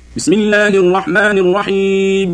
بسم الله الرحمن الرحيم.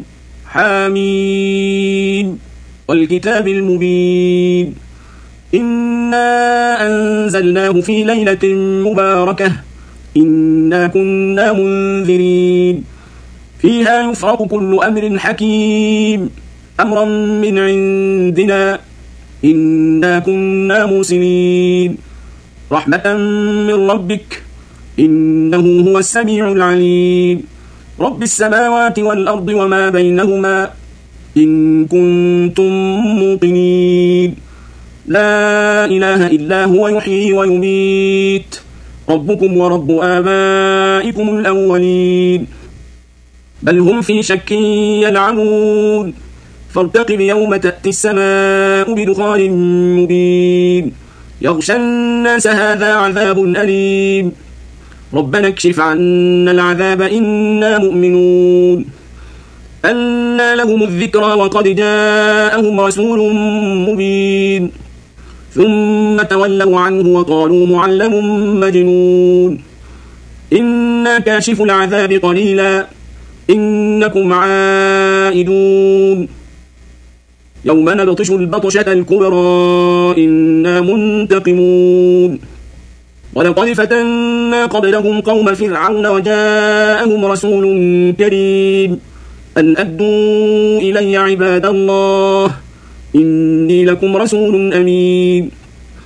حميد والكتاب المبين. إنا أنزلناه في ليلة مباركة إنا كنا منذرين فيها يفرق كل أمر حكيم أمرا من عندنا إنا كنا مرسلين رحمة من ربك إنه هو السميع العليم رب السماوات والأرض وما بينهما إن كنتم موقنين لا إله إلا هو يحيي ويميت ربكم ورب آبائكم الأولين بل هم في شك يلعبون فارتقب يوم تأتي السماء بدخان مبين يغشى الناس هذا عذاب أليم ربنا اكشف عنا العذاب إنا مؤمنون أنى لهم الذكرى وقد جاءهم رسول مبين ثم تولوا عنه وقالوا معلم مجنون إنا كاشف العذاب قليلا إنكم عائدون يوم نبطش البطشة الكبرى إنا منتقمون ولقد فتنا قبلهم قوم فرعون وجاءهم رسول كريم أن أدوا إلي عباد الله إني لكم رسول أمين